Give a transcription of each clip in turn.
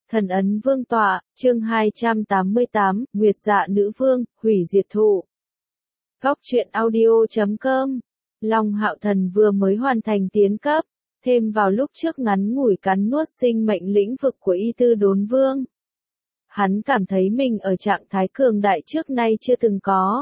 Thần ấn vương tọa, chương 288, Nguyệt dạ nữ vương, hủy diệt thụ. Góc truyện audio.com. Long Hạo Thần vừa mới hoàn thành tiến cấp, thêm vào lúc trước ngắn ngủi cắn nuốt sinh mệnh lĩnh vực của Y Tư Đốn Vương. Hắn cảm thấy mình ở trạng thái cường đại trước nay chưa từng có.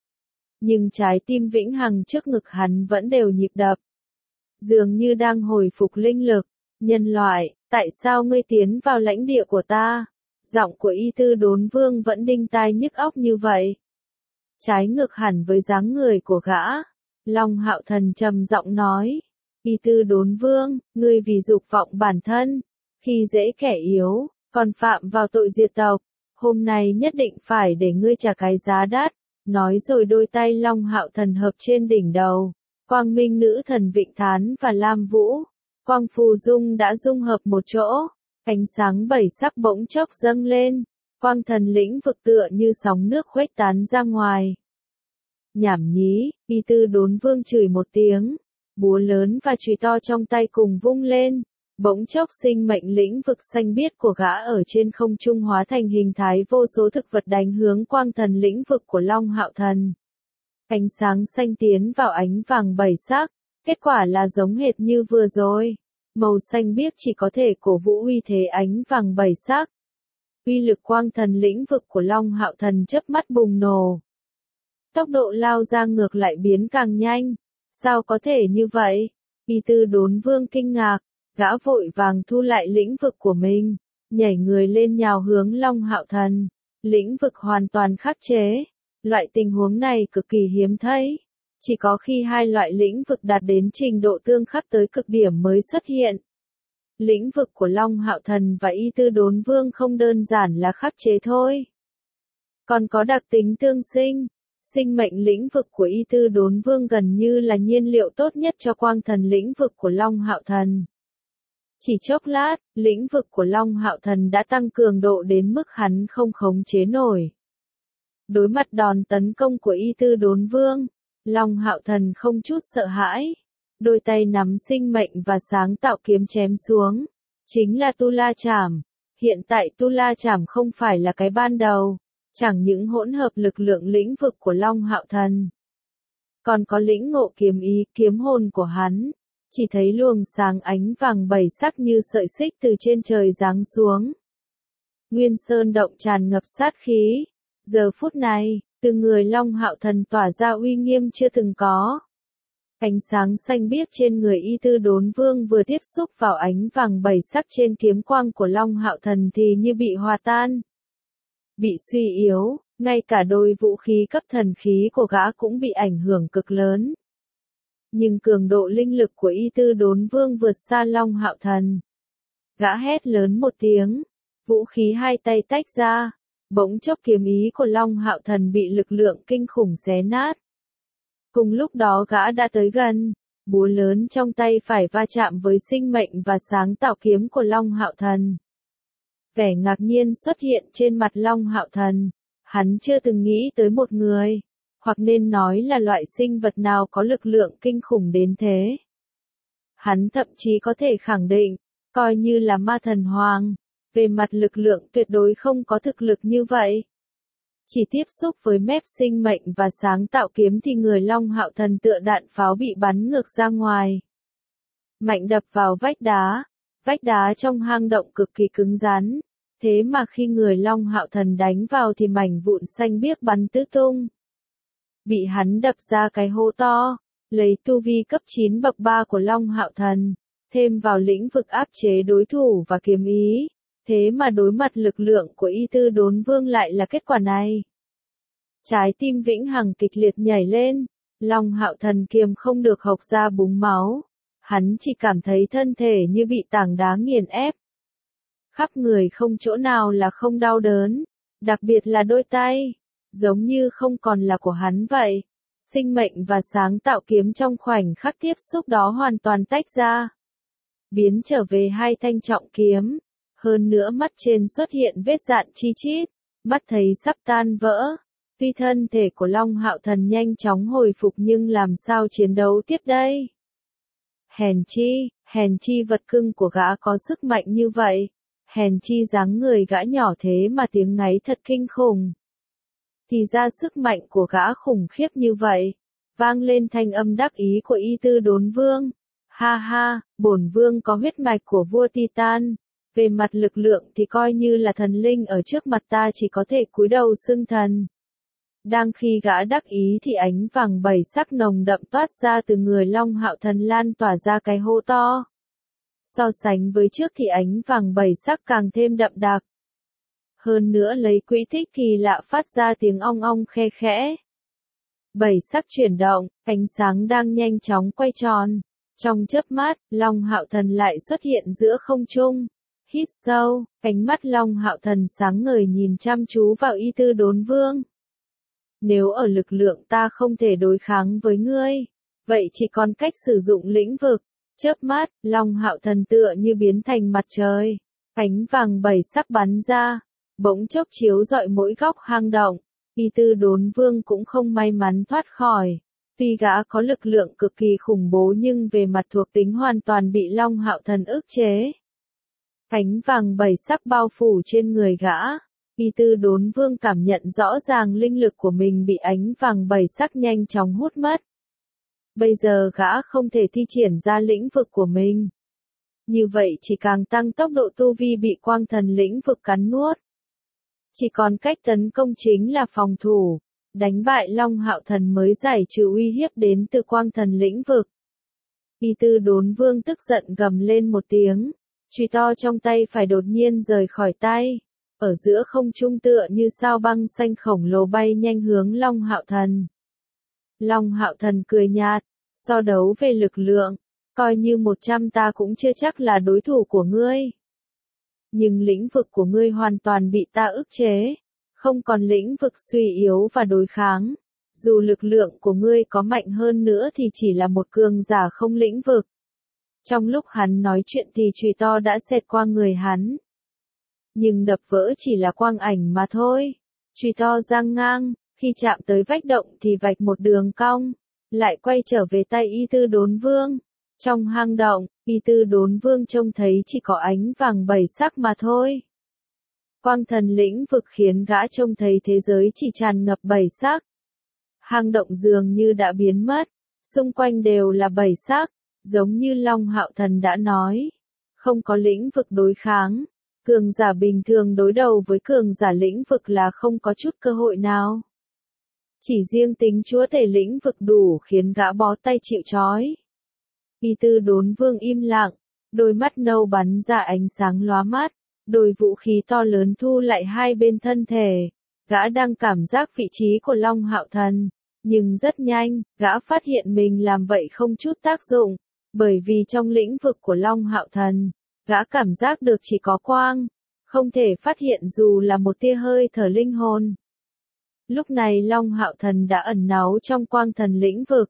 Nhưng trái tim vĩnh hằng trước ngực hắn vẫn đều nhịp đập. Dường như đang hồi phục linh lực. Nhân loại, tại sao ngươi tiến vào lãnh địa của ta? Giọng của Y Tư Đốn Vương vẫn đinh tai nhức óc như vậy. Trái ngược hẳn với dáng người của gã. Long Hạo Thần trầm giọng nói. Y Tư Đốn Vương, ngươi vì dục vọng bản thân, khi dễ kẻ yếu, còn phạm vào tội diệt tộc. Hôm nay nhất định phải để ngươi trả cái giá đắt. Nói rồi đôi tay Long Hạo Thần hợp trên đỉnh đầu. Quang Minh Nữ Thần Vịnh Thán và Lam Vũ. Quang phù dung đã dung hợp một chỗ, ánh sáng bảy sắc bỗng chốc dâng lên, quang thần lĩnh vực tựa như sóng nước khuếch tán ra ngoài. Nhảm nhí, Y Tư Đốn Vương chửi một tiếng, búa lớn và chùy to trong tay cùng vung lên, bỗng chốc sinh mệnh lĩnh vực xanh biếc của gã ở trên không trung hóa thành hình thái vô số thực vật đánh hướng quang thần lĩnh vực của Long Hạo Thần. Ánh sáng xanh tiến vào ánh vàng bảy sắc. Kết quả là giống hệt như vừa rồi. Màu xanh biếc chỉ có thể cổ vũ uy thế ánh vàng bảy sắc. Uy lực quang thần lĩnh vực của Long Hạo Thần chớp mắt bùng nổ. Tốc độ lao ra ngược lại biến càng nhanh. Sao có thể như vậy? Y Tư Đốn Vương kinh ngạc. Gã vội vàng thu lại lĩnh vực của mình. Nhảy người lên nhào hướng Long Hạo Thần. Lĩnh vực hoàn toàn khắc chế. Loại tình huống này cực kỳ hiếm thấy. Chỉ có khi hai loại lĩnh vực đạt đến trình độ tương khắc tới cực điểm mới xuất hiện. Lĩnh vực của Long Hạo Thần và Y Tư Đốn Vương không đơn giản là khắc chế thôi. Còn có đặc tính tương sinh. Sinh mệnh lĩnh vực của Y Tư Đốn Vương gần như là nhiên liệu tốt nhất cho quang thần lĩnh vực của Long Hạo Thần. Chỉ chốc lát, lĩnh vực của Long Hạo Thần đã tăng cường độ đến mức hắn không khống chế nổi. Đối mặt đòn tấn công của Y Tư Đốn Vương, Long Hạo Thần không chút sợ hãi. Đôi tay nắm sinh mệnh và sáng tạo kiếm chém xuống. Chính là Tu La Chảm. Hiện tại Tu La Chảm không phải là cái ban đầu. Chẳng những hỗn hợp lực lượng lĩnh vực của Long Hạo Thần. Còn có lĩnh ngộ kiếm ý, kiếm hồn của hắn. Chỉ thấy luồng sáng ánh vàng bảy sắc như sợi xích từ trên trời giáng xuống. Nguyên Sơn động tràn ngập sát khí. Giờ phút này, từ người Long Hạo Thần tỏa ra uy nghiêm chưa từng có. Ánh sáng xanh biếc trên người Y Tư Đốn Vương vừa tiếp xúc vào ánh vàng bảy sắc trên kiếm quang của Long Hạo Thần thì như bị hòa tan. Bị suy yếu, ngay cả đôi vũ khí cấp thần khí của gã cũng bị ảnh hưởng cực lớn. Nhưng cường độ linh lực của Y Tư Đốn Vương vượt xa Long Hạo Thần. Gã hét lớn một tiếng, vũ khí hai tay tách ra. Bỗng chốc kiếm ý của Long Hạo Thần bị lực lượng kinh khủng xé nát. Cùng lúc đó gã đã tới gần, búa lớn trong tay phải va chạm với sinh mệnh và sáng tạo kiếm của Long Hạo Thần. Vẻ ngạc nhiên xuất hiện trên mặt Long Hạo Thần, hắn chưa từng nghĩ tới một người, hoặc nên nói là loại sinh vật nào có lực lượng kinh khủng đến thế. Hắn thậm chí có thể khẳng định, coi như là ma thần hoàng. Về mặt lực lượng tuyệt đối không có thực lực như vậy. Chỉ tiếp xúc với mép sinh mệnh và sáng tạo kiếm thì người Long Hạo Thần tựa đạn pháo bị bắn ngược ra ngoài. Mạnh đập vào vách đá trong hang động cực kỳ cứng rắn. Thế mà khi người Long Hạo Thần đánh vào thì mảnh vụn xanh biếc bắn tứ tung. Bị hắn đập ra cái hố to, lấy tu vi cấp 9 bậc 3 của Long Hạo Thần, thêm vào lĩnh vực áp chế đối thủ và kiếm ý. Thế mà đối mặt lực lượng của Y Tư Đốn Vương lại là kết quả này. Trái tim vĩnh hằng kịch liệt nhảy lên, Long Hạo Thần kiềm không được hộc ra búng máu. Hắn chỉ cảm thấy thân thể như bị tảng đá nghiền ép. Khắp người không chỗ nào là không đau đớn, đặc biệt là đôi tay, giống như không còn là của hắn vậy. Sinh mệnh và sáng tạo kiếm trong khoảnh khắc tiếp xúc đó hoàn toàn tách ra. Biến trở về hai thanh trọng kiếm. Hơn nữa mắt trên xuất hiện vết dạn chi chít, mắt thấy sắp tan vỡ. Tuy thân thể của Long Hạo Thần nhanh chóng hồi phục nhưng làm sao chiến đấu tiếp đây? Hèn chi vật cưng của gã có sức mạnh như vậy. Hèn chi dáng người gã nhỏ thế mà tiếng ngáy thật kinh khủng. Thì ra sức mạnh của gã khủng khiếp như vậy. Vang lên thanh âm đắc ý của Y Tư Đốn Vương. Ha ha, bổn vương có huyết mạch của vua Titan. Về mặt lực lượng thì coi như là thần linh ở trước mặt ta chỉ có thể cúi đầu xưng thần. Đang khi gã đắc ý thì ánh vàng bảy sắc nồng đậm toát ra từ người Long Hạo Thần lan tỏa ra cái hô to. So sánh với trước thì ánh vàng bảy sắc càng thêm đậm đặc. Hơn nữa lấy quỹ tích kỳ lạ phát ra tiếng ong ong khe khẽ. Bảy sắc chuyển động, ánh sáng đang nhanh chóng quay tròn. Trong chớp mắt, Long Hạo Thần lại xuất hiện giữa không trung. Hít sâu, ánh mắt Long Hạo Thần sáng ngời nhìn chăm chú vào Y Tư Đốn Vương. Nếu ở lực lượng ta không thể đối kháng với ngươi, vậy chỉ còn cách sử dụng lĩnh vực. Chớp mắt, Long Hạo Thần tựa như biến thành mặt trời. Ánh vàng bảy sắc bắn ra, bỗng chốc chiếu rọi mỗi góc hang động. Y Tư Đốn Vương cũng không may mắn thoát khỏi. Tuy gã có lực lượng cực kỳ khủng bố nhưng về mặt thuộc tính hoàn toàn bị Long Hạo Thần ức chế. Ánh vàng bảy sắc bao phủ trên người gã. Y Tư Đốn Vương cảm nhận rõ ràng linh lực của mình bị ánh vàng bảy sắc nhanh chóng hút mất. Bây giờ gã không thể thi triển ra lĩnh vực của mình. Như vậy chỉ càng tăng tốc độ tu vi bị quang thần lĩnh vực cắn nuốt. Chỉ còn cách tấn công chính là phòng thủ, đánh bại Long Hạo Thần mới giải trừ uy hiếp đến từ quang thần lĩnh vực. Y Tư Đốn Vương tức giận gầm lên một tiếng, chùy to trong tay phải đột nhiên rời khỏi tay, ở giữa không trung tựa như sao băng xanh khổng lồ bay nhanh hướng Long Hạo Thần. Long Hạo Thần cười nhạt, so đấu về lực lượng, coi như 100 ta cũng chưa chắc là đối thủ của ngươi. Nhưng lĩnh vực của ngươi hoàn toàn bị ta ức chế, không còn lĩnh vực suy yếu và đối kháng. Dù lực lượng của ngươi có mạnh hơn nữa thì chỉ là một cường giả không lĩnh vực. Trong lúc hắn nói chuyện thì chùy to đã xẹt qua người hắn. Nhưng đập vỡ chỉ là quang ảnh mà thôi. Chùy to giang ngang, khi chạm tới vách động thì vạch một đường cong, lại quay trở về tay Y Tư Đốn Vương. Trong hang động, Y Tư Đốn Vương trông thấy chỉ có ánh vàng bảy sắc mà thôi. Quang thần lĩnh vực khiến gã trông thấy thế giới chỉ tràn ngập bảy sắc. Hang động dường như đã biến mất, xung quanh đều là bảy sắc, giống như Long Hạo Thần đã nói. Không có lĩnh vực đối kháng, cường giả bình thường đối đầu với cường giả lĩnh vực là không có chút cơ hội nào. Chỉ riêng tính chúa tể lĩnh vực đủ khiến gã bó tay chịu trói. Y Tư Đốn Vương im lặng, đôi mắt nâu bắn ra ánh sáng lóa mắt, đôi vũ khí to lớn thu lại hai bên thân thể. Gã đang cảm giác vị trí của Long Hạo Thần, nhưng rất nhanh, gã phát hiện mình làm vậy không chút tác dụng, bởi vì trong lĩnh vực của Long Hạo Thần, gã cảm giác được chỉ có quang, không thể phát hiện dù là một tia hơi thở linh hồn. Lúc này Long Hạo Thần đã ẩn náu trong quang thần lĩnh vực,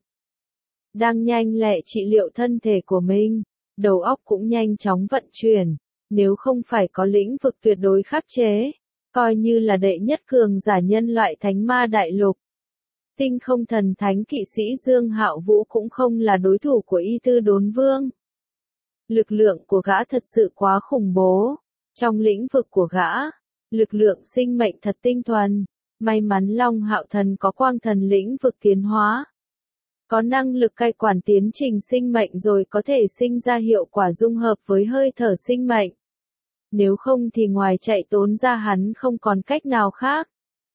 đang nhanh lẹ trị liệu thân thể của mình, đầu óc cũng nhanh chóng vận chuyển, nếu không phải có lĩnh vực tuyệt đối khắc chế, coi như là đệ nhất cường giả nhân loại thánh ma đại lục. Tinh không thần thánh kỵ sĩ Dương Hạo Vũ cũng không là đối thủ của Y Tư Đốn Vương. Lực lượng của gã thật sự quá khủng bố. Trong lĩnh vực của gã, lực lượng sinh mệnh thật tinh thuần. May mắn Long Hạo Thần có quang thần lĩnh vực tiến hóa. Có năng lực cai quản tiến trình sinh mệnh rồi có thể sinh ra hiệu quả dung hợp với hơi thở sinh mệnh. Nếu không thì ngoài chạy trốn ra hắn không còn cách nào khác.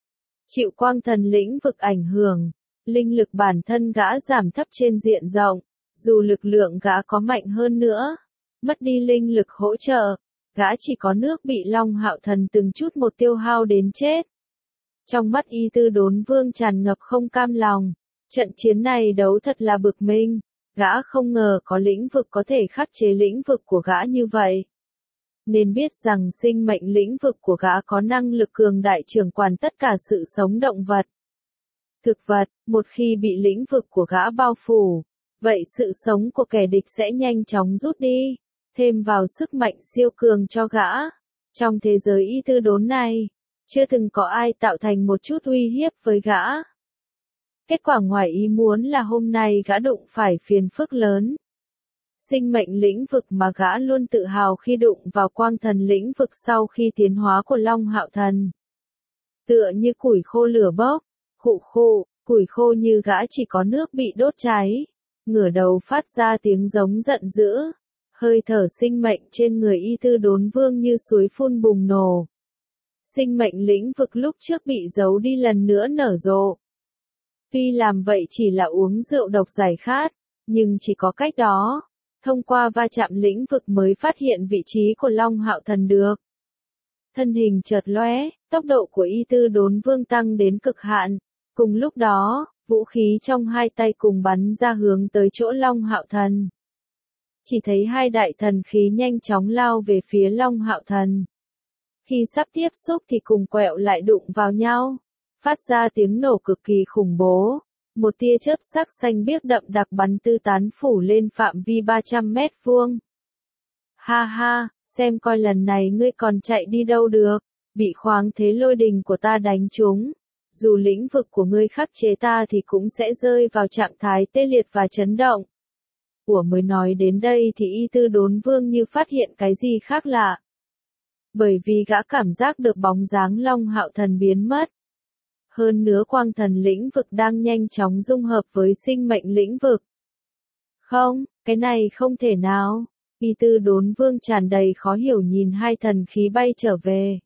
Chịu quang thần lĩnh vực ảnh hưởng, linh lực bản thân gã giảm thấp trên diện rộng, dù lực lượng gã có mạnh hơn nữa, mất đi linh lực hỗ trợ, gã chỉ có nước bị Long Hạo Thần từng chút một tiêu hao đến chết. Trong mắt Y Tư Đốn Vương tràn ngập không cam lòng, trận chiến này đấu thật là bực mình, gã không ngờ có lĩnh vực có thể khắc chế lĩnh vực của gã như vậy. Nên biết rằng sinh mệnh lĩnh vực của gã có năng lực cường đại trưởng quản tất cả sự sống động vật. Thực vật, một khi bị lĩnh vực của gã bao phủ, vậy sự sống của kẻ địch sẽ nhanh chóng rút đi, thêm vào sức mạnh siêu cường cho gã. Trong thế giới Y Tư Đốn này, chưa từng có ai tạo thành một chút uy hiếp với gã. Kết quả ngoài ý muốn là hôm nay gã đụng phải phiền phức lớn. Sinh mệnh lĩnh vực mà gã luôn tự hào khi đụng vào quang thần lĩnh vực sau khi tiến hóa của Long Hạo Thần. Tựa như củi khô lửa bốc, khụ khụ, củi khô như gã chỉ có nước bị đốt cháy, ngửa đầu phát ra tiếng giống giận dữ. Hơi thở sinh mệnh trên người Y Tư Đốn Vương như suối phun bùng nổ. Sinh mệnh lĩnh vực lúc trước bị giấu đi lần nữa nở rộ. Tuy làm vậy chỉ là uống rượu độc giải khát, nhưng chỉ có cách đó, thông qua va chạm lĩnh vực mới phát hiện vị trí của Long Hạo Thần được. Thân hình chợt lóe, tốc độ của Y Tư Đốn Vương tăng đến cực hạn. Cùng lúc đó, vũ khí trong hai tay cùng bắn ra hướng tới chỗ Long Hạo Thần. Chỉ thấy hai đại thần khí nhanh chóng lao về phía Long Hạo Thần. Khi sắp tiếp xúc thì cùng quẹo lại đụng vào nhau, phát ra tiếng nổ cực kỳ khủng bố. Một tia chớp sắc xanh biếc đậm đặc bắn tư tán phủ lên phạm vi 300 mét vuông. Ha ha, xem coi lần này ngươi còn chạy đi đâu được, bị khoáng thế lôi đình của ta đánh trúng. Dù lĩnh vực của ngươi khắc chế ta thì cũng sẽ rơi vào trạng thái tê liệt và chấn động. Của mới nói đến đây thì Y Tư Đốn Vương như phát hiện cái gì khác lạ. Bởi vì gã cảm giác được bóng dáng Long Hạo Thần biến mất. Hơn nữa quang thần lĩnh vực đang nhanh chóng dung hợp với sinh mệnh lĩnh vực. Không, cái này không thể nào. Y Tư Đốn Vương tràn đầy khó hiểu nhìn hai thần khí bay trở về.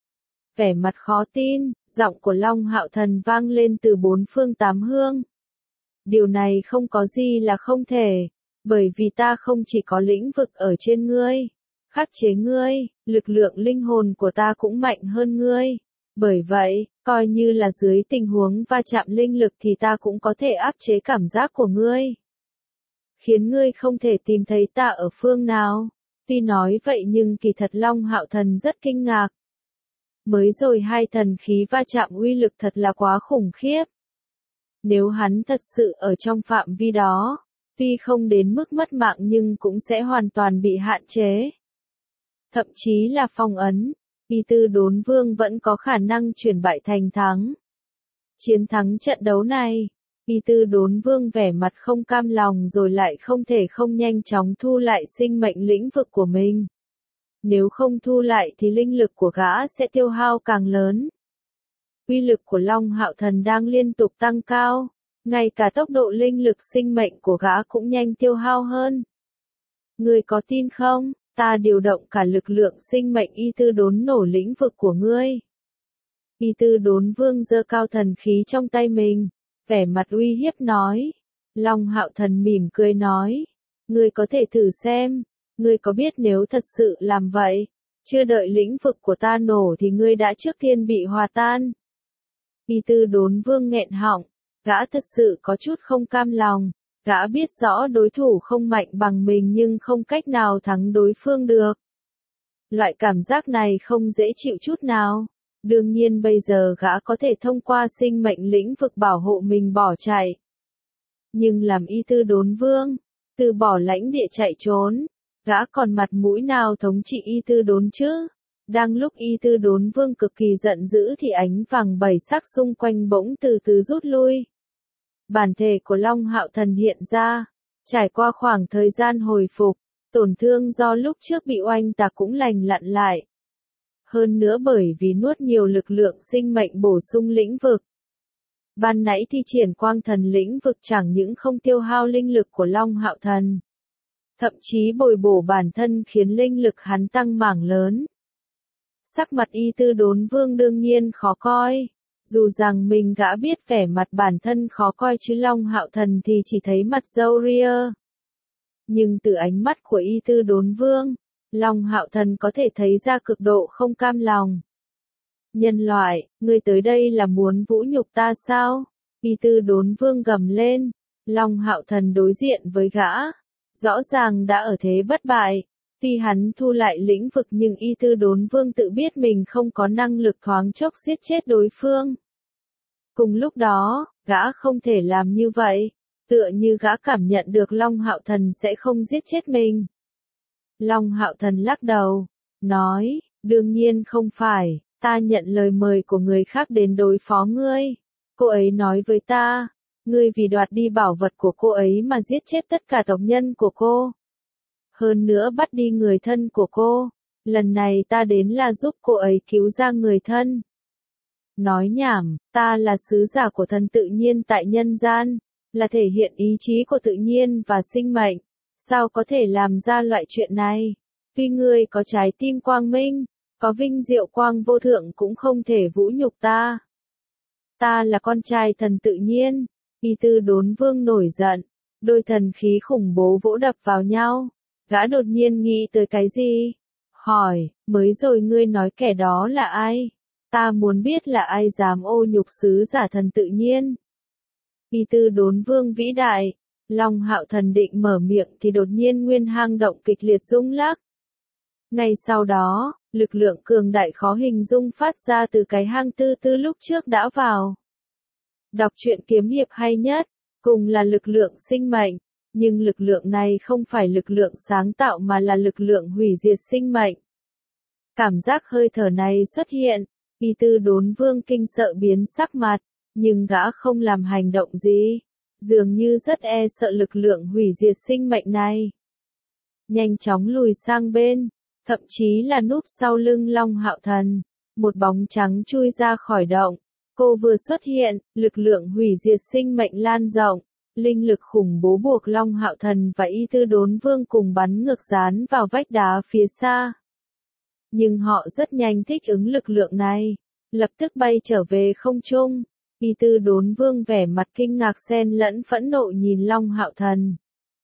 Vẻ mặt khó tin, giọng của Long Hạo Thần vang lên từ bốn phương tám hướng. Điều này không có gì là không thể, bởi vì ta không chỉ có lĩnh vực ở trên ngươi, khắc chế ngươi, lực lượng linh hồn của ta cũng mạnh hơn ngươi. Bởi vậy, coi như là dưới tình huống va chạm linh lực thì ta cũng có thể áp chế cảm giác của ngươi. Khiến ngươi không thể tìm thấy ta ở phương nào. Tuy nói vậy nhưng kỳ thật Long Hạo Thần rất kinh ngạc. Mới rồi hai thần khí va chạm uy lực thật là quá khủng khiếp. Nếu hắn thật sự ở trong phạm vi đó, tuy không đến mức mất mạng nhưng cũng sẽ hoàn toàn bị hạn chế. Thậm chí là phong ấn. Y Tư Đốn Vương vẫn có khả năng chuyển bại thành thắng. Chiến thắng trận đấu này, Y Tư Đốn Vương vẻ mặt không cam lòng rồi lại không thể không nhanh chóng thu lại sinh mệnh lĩnh vực của mình. Nếu không thu lại thì linh lực của gã sẽ tiêu hao càng lớn. Uy lực của Long Hạo Thần đang liên tục tăng cao, ngay cả tốc độ linh lực sinh mệnh của gã cũng nhanh tiêu hao hơn. Ngươi có tin không? Ta điều động cả lực lượng sinh mệnh Y Tư Đốn nổ lĩnh vực của ngươi. Y Tư Đốn Vương giơ cao thần khí trong tay mình, vẻ mặt uy hiếp nói. Long Hạo Thần mỉm cười nói, ngươi có thể thử xem, ngươi có biết nếu thật sự làm vậy, chưa đợi lĩnh vực của ta nổ thì ngươi đã trước tiên bị hòa tan. Y Tư Đốn Vương nghẹn họng, gã thật sự có chút không cam lòng. Gã biết rõ đối thủ không mạnh bằng mình nhưng không cách nào thắng đối phương được. Loại cảm giác này không dễ chịu chút nào. Đương nhiên bây giờ gã có thể thông qua sinh mệnh lĩnh vực bảo hộ mình bỏ chạy. Nhưng làm Y Tư Đốn Vương, từ bỏ lãnh địa chạy trốn, gã còn mặt mũi nào thống trị Y Tư Đốn chứ? Đang lúc Y Tư Đốn Vương cực kỳ giận dữ thì ánh vàng bảy sắc xung quanh bỗng từ từ rút lui. Bản thể của Long Hạo Thần hiện ra, trải qua khoảng thời gian hồi phục, tổn thương do lúc trước bị oanh tạc cũng lành lặn lại. Hơn nữa bởi vì nuốt nhiều lực lượng sinh mệnh bổ sung lĩnh vực. Ban nãy thi triển quang thần lĩnh vực chẳng những không tiêu hao linh lực của Long Hạo Thần, thậm chí bồi bổ bản thân khiến linh lực hắn tăng mảng lớn. Sắc mặt Y Tư Đốn Vương đương nhiên khó coi. Dù rằng mình gã biết vẻ mặt bản thân khó coi chứ Long Hạo Thần thì chỉ thấy mặt râu ria. Nhưng từ ánh mắt của Y Tư Đốn Vương, Long Hạo Thần có thể thấy ra cực độ không cam lòng. Nhân loại, ngươi tới đây là muốn vũ nhục ta sao? Y Tư Đốn Vương gầm lên. Long Hạo Thần đối diện với gã, rõ ràng đã ở thế bất bại. Tuy hắn thu lại lĩnh vực nhưng Y Tư Đốn Vương tự biết mình không có năng lực thoáng chốc giết chết đối phương. Cùng lúc đó, gã không thể làm như vậy, tựa như gã cảm nhận được Long Hạo Thần sẽ không giết chết mình. Long Hạo Thần lắc đầu, nói, đương nhiên không phải, ta nhận lời mời của người khác đến đối phó ngươi. Cô ấy nói với ta, ngươi vì đoạt đi bảo vật của cô ấy mà giết chết tất cả tộc nhân của cô. hơn nữa bắt đi người thân của cô. Lần này ta đến là giúp cô ấy cứu ra người thân. Nói nhảm, ta là sứ giả của thần tự nhiên tại nhân gian, là thể hiện ý chí của tự nhiên và sinh mệnh. Sao có thể làm ra loại chuyện này? Tuy ngươi có trái tim quang minh, có vinh diệu quang vô thượng cũng không thể vũ nhục ta. Ta là con trai thần tự nhiên. Y Tư Đốn Vương nổi giận, đôi thần khí khủng bố vỗ đập vào nhau. Gã đột nhiên nghĩ tới cái gì? Hỏi, mới rồi ngươi nói kẻ đó là ai? Ta muốn biết là ai dám ô nhục sứ giả thần tự nhiên. Y Tư Đốn Vương vĩ đại, Long Hạo Thần định mở miệng thì đột nhiên nguyên hang động kịch liệt rung lắc. Ngay sau đó, lực lượng cường đại khó hình dung phát ra từ cái hang Tư Tư lúc trước đã vào. Đọc truyện kiếm hiệp hay nhất, cùng là lực lượng sinh mệnh, nhưng lực lượng này không phải lực lượng sáng tạo mà là lực lượng hủy diệt sinh mệnh. Cảm giác hơi thở này xuất hiện, Y Tư Đốn Vương kinh sợ biến sắc mặt, nhưng gã không làm hành động gì, dường như rất e sợ lực lượng hủy diệt sinh mệnh này. Nhanh chóng lùi sang bên, thậm chí là núp sau lưng Long Hạo Thần, một bóng trắng chui ra khỏi động. Cô vừa xuất hiện, lực lượng hủy diệt sinh mệnh lan rộng, linh lực khủng bố buộc Long Hạo Thần và Y Tư Đốn Vương cùng bắn ngược dán vào vách đá phía xa. Nhưng họ rất nhanh thích ứng lực lượng này, lập tức bay trở về không trung. Y Tư Đốn Vương vẻ mặt kinh ngạc xen lẫn phẫn nộ nhìn Long Hạo Thần.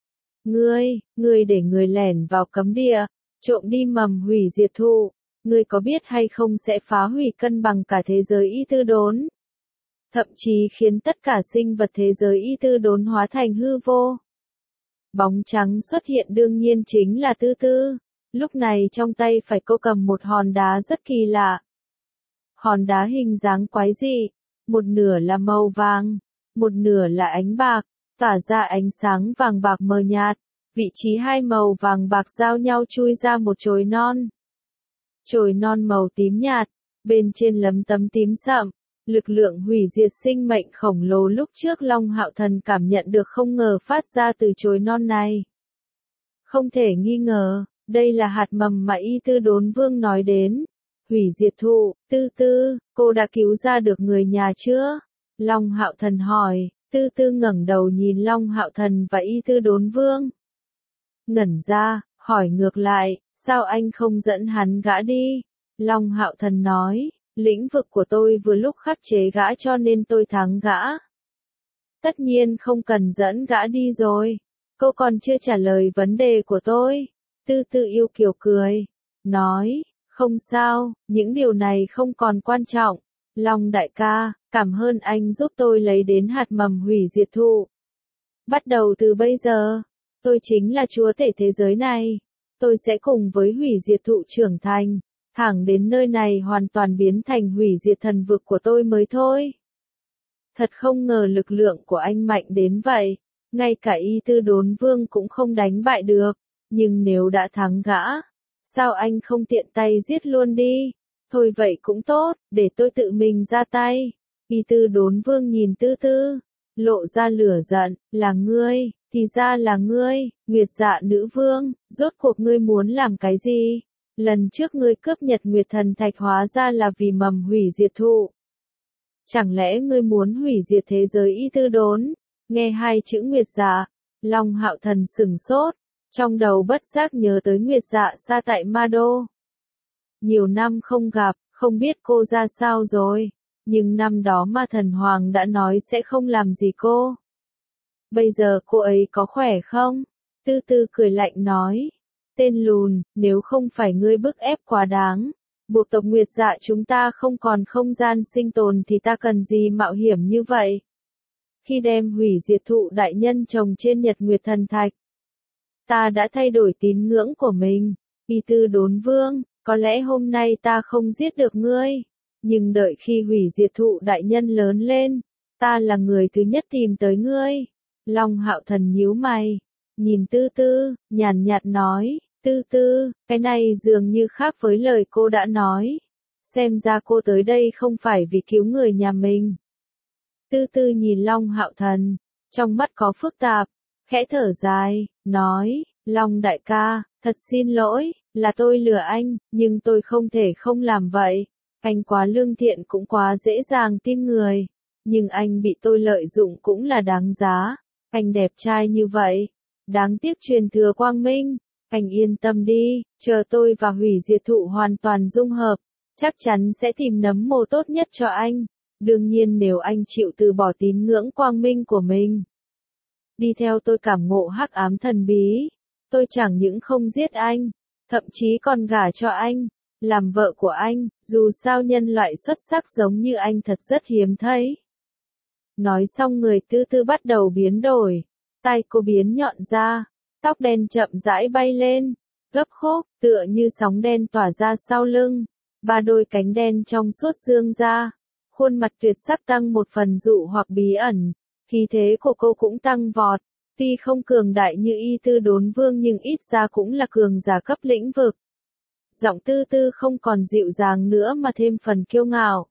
Ngươi để người lẻn vào cấm địa, trộm đi mầm hủy diệt thụ, ngươi có biết hay không sẽ phá hủy cân bằng cả thế giới Y Tư Đốn. Thậm chí khiến tất cả sinh vật thế giới Y Tư Đốn hóa thành hư vô. Bóng trắng xuất hiện đương nhiên chính là Tư Tư. Lúc này trong tay phải cô cầm một hòn đá rất kỳ lạ. Hòn đá hình dáng quái dị, một nửa là màu vàng, một nửa là ánh bạc, tỏa ra ánh sáng vàng bạc mờ nhạt. Vị trí hai màu vàng bạc giao nhau chui ra một chồi non. Chồi non màu tím nhạt, bên trên lấm tấm tím sậm. Lực lượng hủy diệt sinh mệnh khổng lồ lúc trước Long Hạo Thần cảm nhận được không ngờ phát ra từ chồi non này. Không thể nghi ngờ, đây là hạt mầm mà Y Tư Đốn Vương nói đến. Hủy diệt thụ, Tư Tư, cô đã cứu ra được người nhà chưa? Long Hạo Thần hỏi. Tư Tư ngẩng đầu nhìn Long Hạo Thần và Y Tư Đốn Vương. Ngẩn ra, hỏi ngược lại, sao anh không dẫn hắn gã đi? Long Hạo Thần nói, lĩnh vực của tôi vừa lúc khắc chế gã cho nên tôi thắng gã. Tất nhiên không cần dẫn gã đi rồi. Cô còn chưa trả lời vấn đề của tôi. Tư Tư yêu kiều cười, nói, không sao, những điều này không còn quan trọng. Long đại ca, cảm ơn anh giúp tôi lấy đến hạt mầm hủy diệt thụ. Bắt đầu từ bây giờ, tôi chính là chúa tể thế giới này. Tôi sẽ cùng với hủy diệt thụ trưởng thành, thẳng đến nơi này hoàn toàn biến thành hủy diệt thần vực của tôi mới thôi. Thật không ngờ lực lượng của anh mạnh đến vậy, ngay cả Y Tư Đốn Vương cũng không đánh bại được. Nhưng nếu đã thắng gã, sao anh không tiện tay giết luôn đi? Thôi vậy cũng tốt, để tôi tự mình ra tay. Y Tư Đốn Vương nhìn Tư Tư, lộ ra lửa giận, là ngươi, thì ra là ngươi, Nguyệt Dạ Nữ Vương, rốt cuộc ngươi muốn làm cái gì? Lần trước ngươi cướp Nhật Nguyệt Thần Thạch hóa ra là vì mầm hủy diệt thụ. Chẳng lẽ ngươi muốn hủy diệt thế giới Y Tư Đốn? Nghe hai chữ Nguyệt Dạ, Long Hạo Thần sửng sốt, trong đầu bất giác nhớ tới Nguyệt Dạ xa tại Ma Đô. Nhiều năm không gặp, không biết cô ra sao rồi, nhưng năm đó Ma Thần Hoàng đã nói sẽ không làm gì cô. Bây giờ cô ấy có khỏe không? Tư Tư cười lạnh nói, tên lùn, nếu không phải ngươi bức ép quá đáng, buộc tộc Nguyệt Dạ chúng ta không còn không gian sinh tồn thì ta cần gì mạo hiểm như vậy? Khi đem hủy diệt thụ đại nhân trồng trên Nhật Nguyệt Thần Thạch, ta đã thay đổi tín ngưỡng của mình. Y Tư Đốn Vương, có lẽ hôm nay ta không giết được ngươi, nhưng đợi khi hủy diệt thụ đại nhân lớn lên, ta là người thứ nhất tìm tới ngươi. Long Hạo Thần nhíu mày, nhìn Tư Tư, nhàn nhạt nói, Tư Tư, cái này dường như khác với lời cô đã nói. Xem ra cô tới đây không phải vì cứu người nhà mình. Tư Tư nhìn Long Hạo Thần, trong mắt có phức tạp, khẽ thở dài, nói, Long đại ca, thật xin lỗi, là tôi lừa anh, nhưng tôi không thể không làm vậy. Anh quá lương thiện cũng quá dễ dàng tin người. Nhưng anh bị tôi lợi dụng cũng là đáng giá. Anh đẹp trai như vậy. Đáng tiếc truyền thừa quang minh. Anh yên tâm đi, chờ tôi và hủy diệt thụ hoàn toàn dung hợp. Chắc chắn sẽ tìm nấm mồ tốt nhất cho anh. Đương nhiên nếu anh chịu từ bỏ tín ngưỡng quang minh của mình. Đi theo tôi cảm ngộ hắc ám thần bí. Tôi chẳng những không giết anh, thậm chí còn gả cho anh, làm vợ của anh, dù sao nhân loại xuất sắc giống như anh thật rất hiếm thấy. Nói xong người Tư Tư bắt đầu biến đổi, tai cô biến nhọn ra, tóc đen chậm rãi bay lên, gấp khúc, tựa như sóng đen tỏa ra sau lưng, ba đôi cánh đen trong suốt dương ra, khuôn mặt tuyệt sắc tăng một phần dụ hoặc bí ẩn, khí thế của cô cũng tăng vọt. Tuy không cường đại như Y Tư Đốn Vương nhưng ít ra cũng là cường giả cấp lĩnh vực. Giọng Tư Tư không còn dịu dàng nữa mà thêm phần kiêu ngạo.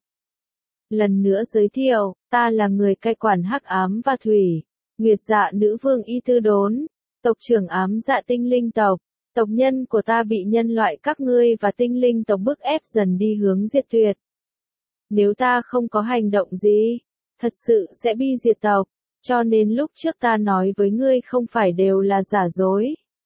Lần nữa giới thiệu, ta là người cai quản hắc ám và thủy, Nguyệt Dạ Nữ Vương Y Tư Đốn, tộc trưởng ám dạ tinh linh tộc. Tộc nhân của ta bị nhân loại các ngươi và tinh linh tộc bức ép dần đi hướng diệt tuyệt. Nếu ta không có hành động gì, thật sự sẽ bị diệt tộc. Cho nên lúc trước ta nói với ngươi không phải đều là giả dối.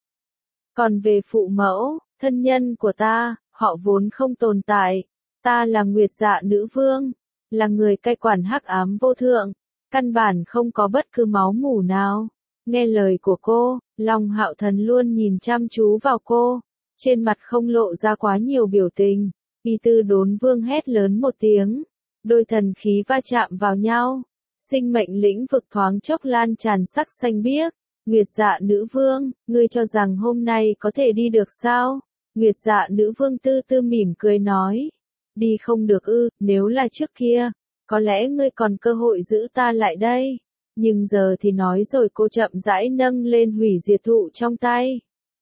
Còn về phụ mẫu, thân nhân của ta, họ vốn không tồn tại. Ta là Nguyệt Dạ Nữ Vương, là người cai quản hắc ám vô thượng, căn bản không có bất cứ máu mủ nào. Nghe lời của cô, Long Hạo Thần luôn nhìn chăm chú vào cô, trên mặt không lộ ra quá nhiều biểu tình. Y Tư Đốn Vương hét lớn một tiếng, đôi thần khí va chạm vào nhau. Sinh mệnh lĩnh vực thoáng chốc lan tràn sắc xanh biếc. Nguyệt Dạ Nữ Vương, ngươi cho rằng hôm nay có thể đi được sao? Nguyệt Dạ Nữ Vương Tư Tư mỉm cười nói. Đi không được ư, nếu là trước kia, có lẽ ngươi còn cơ hội giữ ta lại đây. Nhưng giờ thì nói rồi cô chậm rãi nâng lên hủy diệt thụ trong tay.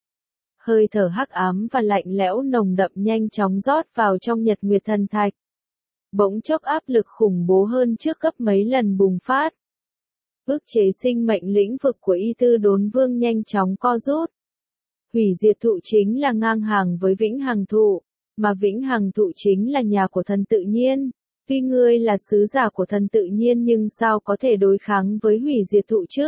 Hơi thở hắc ám và lạnh lẽo nồng đậm nhanh chóng rót vào trong Nhật Nguyệt Thần Thạch. Bỗng chốc áp lực khủng bố hơn trước gấp mấy lần bùng phát. Ức chế sinh mệnh lĩnh vực của Y Tư Đốn Vương nhanh chóng co rút. Hủy diệt thụ chính là ngang hàng với vĩnh hằng thụ, mà vĩnh hằng thụ chính là nhà của thần tự nhiên. Tuy ngươi là sứ giả của thần tự nhiên nhưng sao có thể đối kháng với hủy diệt thụ chứ?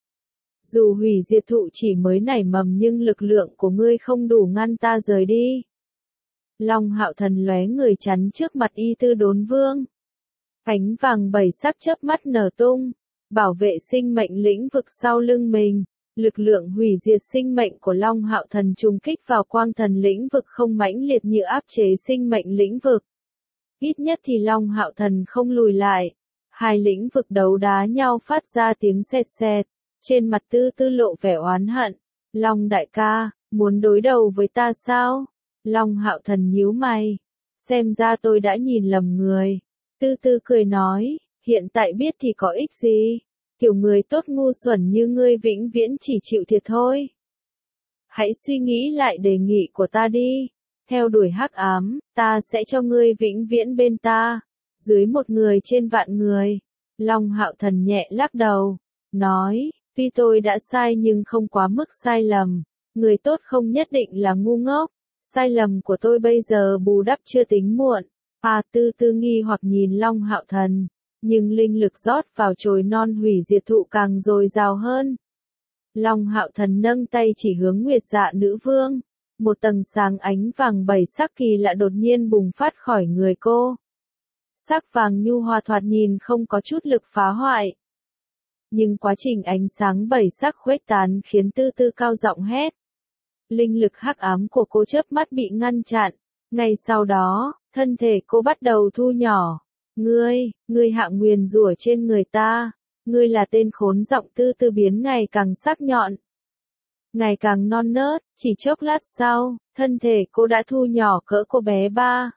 Dù hủy diệt thụ chỉ mới nảy mầm nhưng lực lượng của ngươi không đủ ngăn ta rời đi. Long Hạo Thần lóe người chắn trước mặt Y Tư Đốn Vương. Ánh vàng bảy sắc chớp mắt nở tung, bảo vệ sinh mệnh lĩnh vực sau lưng mình. Lực lượng hủy diệt sinh mệnh của Long Hạo Thần trùng kích vào quang thần lĩnh vực không mãnh liệt như áp chế sinh mệnh lĩnh vực. Ít nhất thì Long Hạo Thần không lùi lại. Hai lĩnh vực đấu đá nhau phát ra tiếng sệt sệt. Trên mặt Tư Tư lộ vẻ oán hận. Long đại ca, muốn đối đầu với ta sao? Long Hạo Thần nhíu mày. Xem ra tôi đã nhìn lầm người. Tư Tư cười nói, hiện tại biết thì có ích gì. Kiểu người tốt ngu xuẩn như ngươi vĩnh viễn chỉ chịu thiệt thôi. Hãy suy nghĩ lại đề nghị của ta đi. Theo đuổi hắc ám, ta sẽ cho ngươi vĩnh viễn bên ta. Dưới một người trên vạn người. Long Hạo Thần nhẹ lắc đầu. Nói, tuy tôi đã sai nhưng không quá mức sai lầm. Người tốt không nhất định là ngu ngốc. Sai lầm của tôi bây giờ bù đắp chưa tính muộn. Tư Tư nghi hoặc nhìn Long Hạo Thần. Nhưng linh lực rót vào chồi non hủy diệt thụ càng dồi dào hơn. Long Hạo Thần nâng tay chỉ hướng Nguyệt Dạ Nữ Vương. Một tầng sáng ánh vàng bảy sắc kỳ lạ đột nhiên bùng phát khỏi người cô. Sắc vàng nhu hòa thoạt nhìn không có chút lực phá hoại. Nhưng quá trình ánh sáng bảy sắc khuếch tán khiến Tư Tư cao giọng hét. Linh lực hắc ám của cô chớp mắt bị ngăn chặn. Ngay sau đó, thân thể cô bắt đầu thu nhỏ. Ngươi hạ nguyền rủa trên người ta. Ngươi là tên khốn, giọng Tư Tư biến ngày càng sắc nhọn. Ngày càng non nớt, chỉ chốc lát sau, thân thể cô đã thu nhỏ cỡ cô bé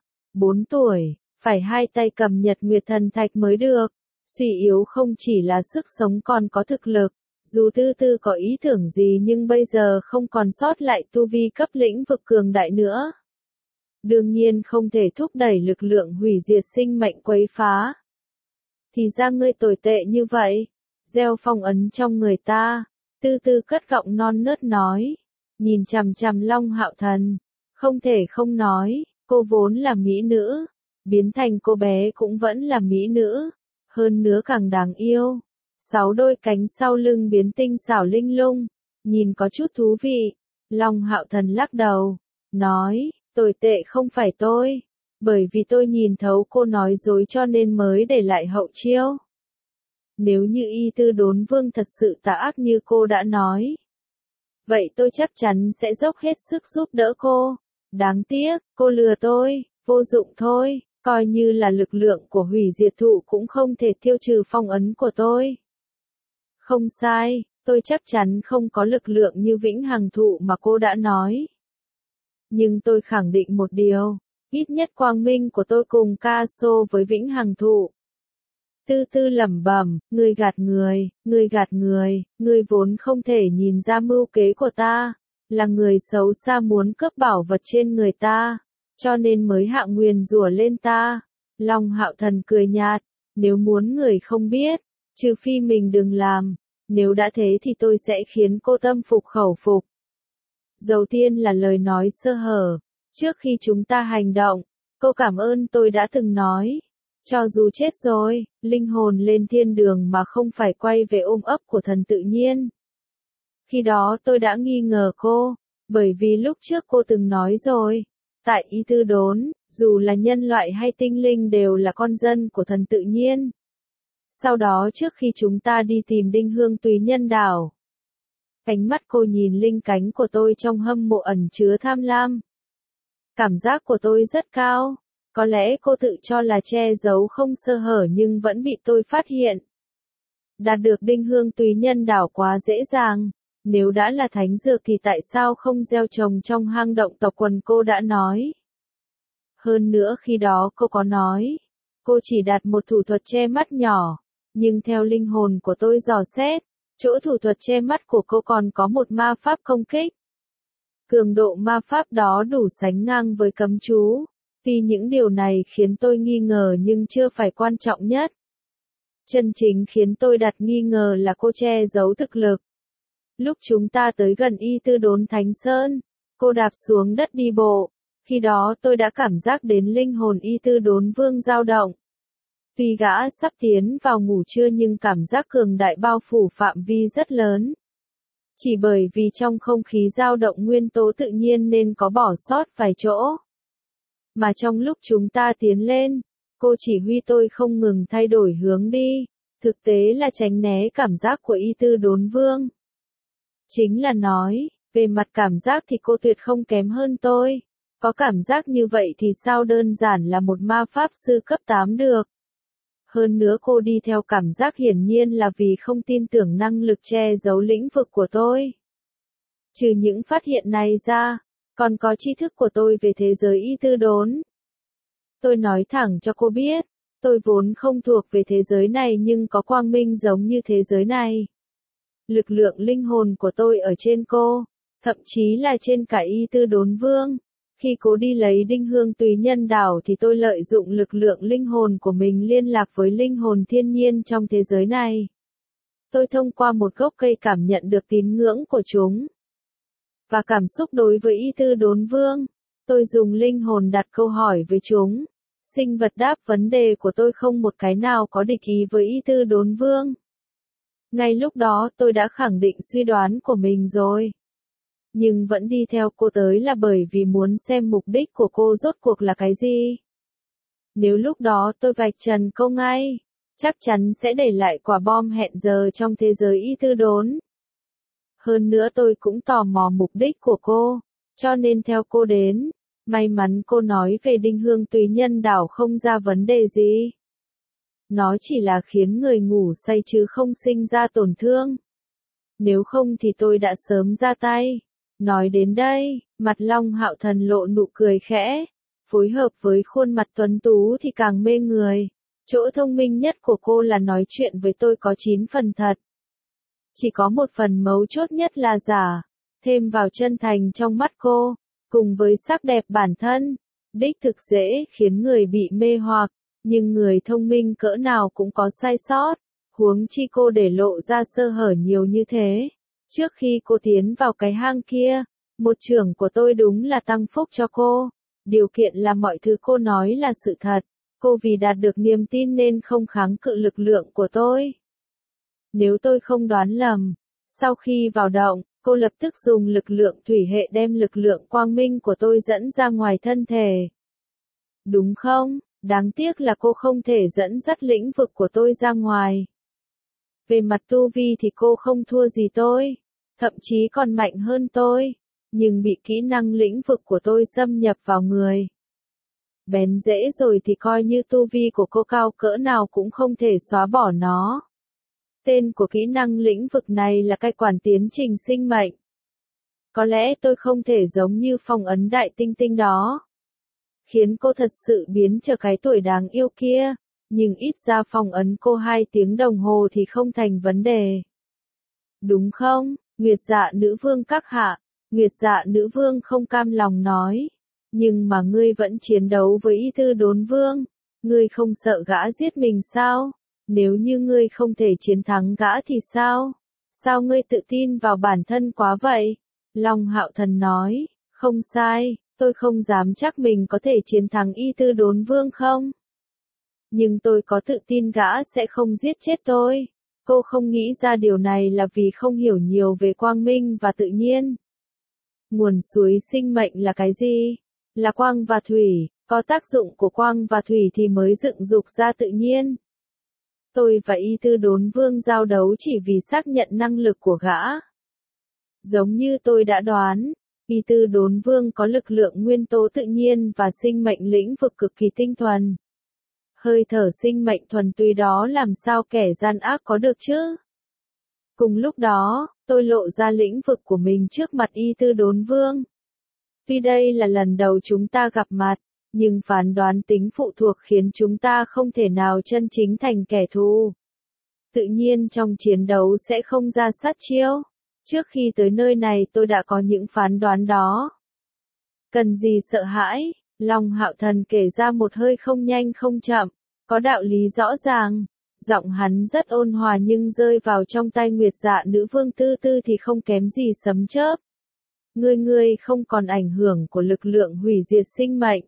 4 tuổi, phải hai tay cầm Nhật Nguyệt Thần Thạch mới được. Suy yếu không chỉ là sức sống còn có thực lực. Dù Tư Tư có ý tưởng gì nhưng bây giờ không còn sót lại tu vi cấp lĩnh vực cường đại nữa. Đương nhiên không thể thúc đẩy lực lượng hủy diệt sinh mệnh quấy phá. Thì ra ngươi tồi tệ như vậy. Gieo phong ấn trong người ta. Tư Tư cất giọng non nớt nói. nhìn chằm chằm Long Hạo Thần. Không thể không nói, cô vốn là mỹ nữ, biến thành cô bé cũng vẫn là mỹ nữ, hơn nữa càng đáng yêu. 6 đôi cánh sau lưng biến tinh xảo linh lung, nhìn có chút thú vị. Long Hạo Thần lắc đầu, nói, tồi tệ không phải tôi, bởi vì tôi nhìn thấu cô nói dối cho nên mới để lại hậu chiêu. Nếu như Y Tư Đốn Vương thật sự tà ác như cô đã nói, vậy tôi chắc chắn sẽ dốc hết sức giúp đỡ cô. Đáng tiếc, cô lừa tôi, vô dụng thôi, coi như là lực lượng của hủy diệt thụ cũng không thể tiêu trừ phong ấn của tôi. Không sai, tôi chắc chắn không có lực lượng như vĩnh hằng thụ mà cô đã nói. Nhưng tôi khẳng định một điều, ít nhất quang minh của tôi cùng ca sô với vĩnh hằng thụ. Tư Tư lẩm bẩm, ngươi gạt người, ngươi vốn không thể nhìn ra mưu kế của ta, là người xấu xa muốn cướp bảo vật trên người ta, cho nên mới hạ nguyền rủa lên ta. Long Hạo Thần cười nhạt, nếu muốn người không biết, trừ phi mình đừng làm, nếu đã thế thì tôi sẽ khiến cô tâm phục khẩu phục. Đầu tiên là lời nói sơ hở, trước khi chúng ta hành động, cô cảm ơn tôi đã từng nói. Cho dù chết rồi, linh hồn lên thiên đường mà không phải quay về ôm ấp của thần tự nhiên. Khi đó tôi đã nghi ngờ cô, bởi vì lúc trước cô từng nói rồi, tại Y Tư Đốn, dù là nhân loại hay tinh linh đều là con dân của thần tự nhiên. Sau đó trước khi chúng ta đi tìm Đinh Hương Tùy Nhân Đảo, ánh mắt cô nhìn linh cánh của tôi trong hâm mộ ẩn chứa tham lam. Cảm giác của tôi rất cao. Có lẽ cô tự cho là che giấu không sơ hở nhưng vẫn bị tôi phát hiện. Đạt được Đinh Hương Tùy Nhân Đảo quá dễ dàng. Nếu đã là thánh dược thì tại sao không gieo trồng trong hang động tộc quần, cô đã nói. Hơn nữa khi đó cô có nói, cô chỉ đạt một thủ thuật che mắt nhỏ. Nhưng theo linh hồn của tôi dò xét, chỗ thủ thuật che mắt của cô còn có một ma pháp công kích. Cường độ ma pháp đó đủ sánh ngang với cấm chú. Tuy những điều này khiến tôi nghi ngờ nhưng chưa phải quan trọng nhất. Chân chính khiến tôi đặt nghi ngờ là cô che giấu thực lực. Lúc chúng ta tới gần Y Tư Đốn Thánh Sơn, cô đạp xuống đất đi bộ. Khi đó tôi đã cảm giác đến linh hồn Y Tư Đốn Vương dao động. Tuy gã sắp tiến vào ngủ trưa nhưng cảm giác cường đại bao phủ phạm vi rất lớn. Chỉ bởi vì trong không khí dao động nguyên tố tự nhiên nên có bỏ sót vài chỗ. Mà trong lúc chúng ta tiến lên, cô chỉ huy tôi không ngừng thay đổi hướng đi, thực tế là tránh né cảm giác của Y Tư Đốn Vương. Chính là nói, về mặt cảm giác thì cô tuyệt không kém hơn tôi, có cảm giác như vậy thì sao đơn giản là một ma pháp sư cấp 8 được. Hơn nữa cô đi theo cảm giác hiển nhiên là vì không tin tưởng năng lực che giấu lĩnh vực của tôi. Trừ những phát hiện này ra, còn có tri thức của tôi về thế giới Y Tư Đốn. Tôi nói thẳng cho cô biết, tôi vốn không thuộc về thế giới này nhưng có quang minh giống như thế giới này. Lực lượng linh hồn của tôi ở trên cô, thậm chí là trên cả Y Tư Đốn Vương. Khi cô đi lấy Đinh Hương Tùy Nhân Đảo thì tôi lợi dụng lực lượng linh hồn của mình liên lạc với linh hồn thiên nhiên trong thế giới này. Tôi thông qua một gốc cây cảm nhận được tín ngưỡng của chúng. Và cảm xúc đối với Y Tư Đốn Vương. Tôi dùng linh hồn đặt câu hỏi với chúng. Sinh vật đáp vấn đề của tôi không một cái nào có địch ý với Y Tư Đốn Vương. Ngay lúc đó tôi đã khẳng định suy đoán của mình rồi. Nhưng vẫn đi theo cô tới là bởi vì muốn xem mục đích của cô rốt cuộc là cái gì. Nếu lúc đó tôi vạch trần cô ngay, chắc chắn sẽ để lại quả bom hẹn giờ trong thế giới Y Tư Đốn. Hơn nữa tôi cũng tò mò mục đích của cô, cho nên theo cô đến. May mắn cô nói về Đinh Hương Tùy Nhân Đảo không ra vấn đề gì. Nó chỉ là khiến người ngủ say chứ không sinh ra tổn thương. Nếu không thì tôi đã sớm ra tay. Nói đến đây, mặt Long Hạo Thần lộ nụ cười khẽ, phối hợp với khuôn mặt tuấn tú thì càng mê người. Chỗ thông minh nhất của cô là nói chuyện với tôi có 9 phần thật. Chỉ có một phần mấu chốt nhất là giả, thêm vào chân thành trong mắt cô, cùng với sắc đẹp bản thân, đích thực dễ khiến người bị mê hoặc, nhưng người thông minh cỡ nào cũng có sai sót, huống chi cô để lộ ra sơ hở nhiều như thế. Trước khi cô tiến vào cái hang kia, Một trưởng của tôi đúng là tăng phúc cho cô. Điều kiện là mọi thứ cô nói là sự thật. Cô vì đạt được niềm tin nên không kháng cự lực lượng của tôi. Nếu tôi không đoán lầm, sau khi vào động, cô lập tức dùng lực lượng thủy hệ đem lực lượng quang minh của tôi dẫn ra ngoài thân thể. Đúng không? Đáng tiếc là cô không thể dẫn dắt lĩnh vực của tôi ra ngoài. Về mặt tu vi thì cô không thua gì tôi, thậm chí còn mạnh hơn tôi, nhưng bị kỹ năng lĩnh vực của tôi xâm nhập vào người. Bén rễ rồi thì coi như tu vi của cô cao cỡ nào cũng không thể xóa bỏ nó. Tên của kỹ năng lĩnh vực này là cai quản tiến trình sinh mệnh. Có lẽ tôi không thể giống như phong ấn đại tinh tinh đó, khiến cô thật sự biến trở cái tuổi đáng yêu kia, nhưng ít ra phong ấn cô 2 tiếng đồng hồ thì không thành vấn đề. Đúng không, Nguyệt Dạ Nữ Vương các hạ? Nguyệt Dạ Nữ Vương không cam lòng nói. Nhưng mà ngươi vẫn chiến đấu với Y Tư Đốn Vương. Ngươi không sợ gã giết mình sao? Nếu như ngươi không thể chiến thắng gã thì sao? Sao ngươi tự tin vào bản thân quá vậy? Long Hạo Thần nói, không sai, tôi không dám chắc mình có thể chiến thắng Y Tư Đốn Vương không? Nhưng tôi có tự tin gã sẽ không giết chết tôi. Cô không nghĩ ra điều này là vì không hiểu nhiều về quang minh và tự nhiên. Nguồn suối sinh mệnh là cái gì? Là quang và thủy, có tác dụng của quang và thủy thì mới dựng dục ra tự nhiên. Tôi và Y Tư Đốn Vương giao đấu chỉ vì xác nhận năng lực của gã. Giống như tôi đã đoán, Y Tư Đốn Vương có lực lượng nguyên tố tự nhiên và sinh mệnh lĩnh vực cực kỳ tinh thuần. Hơi thở sinh mệnh thuần túy đó làm sao kẻ gian ác có được chứ? Cùng lúc đó, tôi lộ ra lĩnh vực của mình trước mặt Y Tư Đốn Vương. Tuy đây là lần đầu chúng ta gặp mặt, nhưng phán đoán tính phụ thuộc khiến chúng ta không thể nào chân chính thành kẻ thù. Tự nhiên trong chiến đấu sẽ không ra sát chiêu. Trước khi tới nơi này tôi đã có những phán đoán đó. Cần gì sợ hãi? Long Hạo Thần kể ra một hơi không nhanh không chậm, có đạo lý rõ ràng. Giọng hắn rất ôn hòa nhưng rơi vào trong tai Nguyệt Dạ Nữ Vương tư tư thì không kém gì sấm chớp. Ngươi không còn ảnh hưởng của lực lượng hủy diệt sinh mệnh.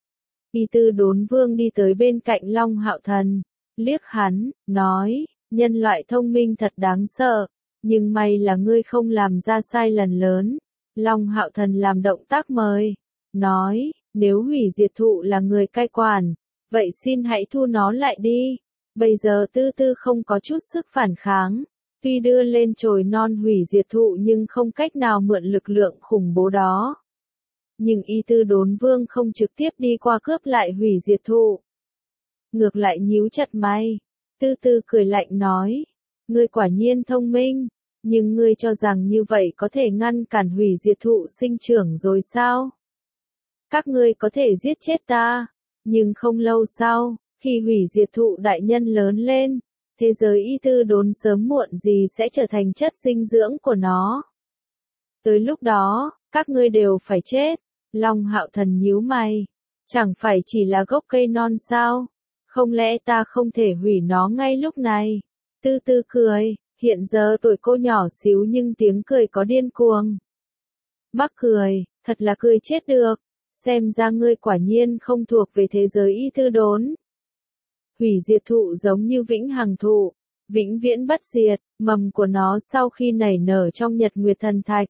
Y Tư Đốn Vương đi tới bên cạnh Long Hạo Thần, liếc hắn, nói, nhân loại thông minh thật đáng sợ, nhưng may là ngươi không làm ra sai lần lớn. Long Hạo Thần làm động tác mời, nói, nếu hủy diệt thụ là người cai quản, vậy xin hãy thu nó lại đi. Bây giờ tư tư không có chút sức phản kháng, tuy đưa lên chồi non hủy diệt thụ nhưng không cách nào mượn lực lượng khủng bố đó. Nhưng Y Tư Đốn Vương không trực tiếp đi qua cướp lại hủy diệt thụ. Ngược lại nhíu chặt mày, tư tư cười lạnh nói, ngươi quả nhiên thông minh, nhưng ngươi cho rằng như vậy có thể ngăn cản hủy diệt thụ sinh trưởng rồi sao? Các ngươi có thể giết chết ta, nhưng không lâu sau, khi hủy diệt thụ đại nhân lớn lên, thế giới Y Tư Đốn sớm muộn gì sẽ trở thành chất dinh dưỡng của nó. Tới lúc đó, các ngươi đều phải chết. Long Hạo Thần nhíu mày, chẳng phải chỉ là gốc cây non sao? Không lẽ ta không thể hủy nó ngay lúc này? Tư tư cười, hiện giờ tuổi cô nhỏ xíu nhưng tiếng cười có điên cuồng. Mắc cười, thật là cười chết được. Xem ra ngươi quả nhiên không thuộc về thế giới Y Tư Đốn. Hủy diệt thụ giống như vĩnh hằng thụ, vĩnh viễn bất diệt, mầm của nó sau khi nảy nở trong Nhật Nguyệt Thần Thạch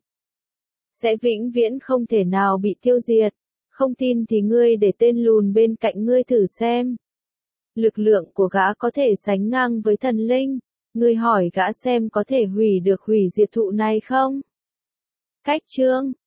sẽ vĩnh viễn không thể nào bị tiêu diệt. Không tin thì ngươi để tên lùn bên cạnh ngươi thử xem. Lực lượng của gã có thể sánh ngang với thần linh. Ngươi hỏi gã xem có thể hủy được hủy diệt thụ này không? Cách chương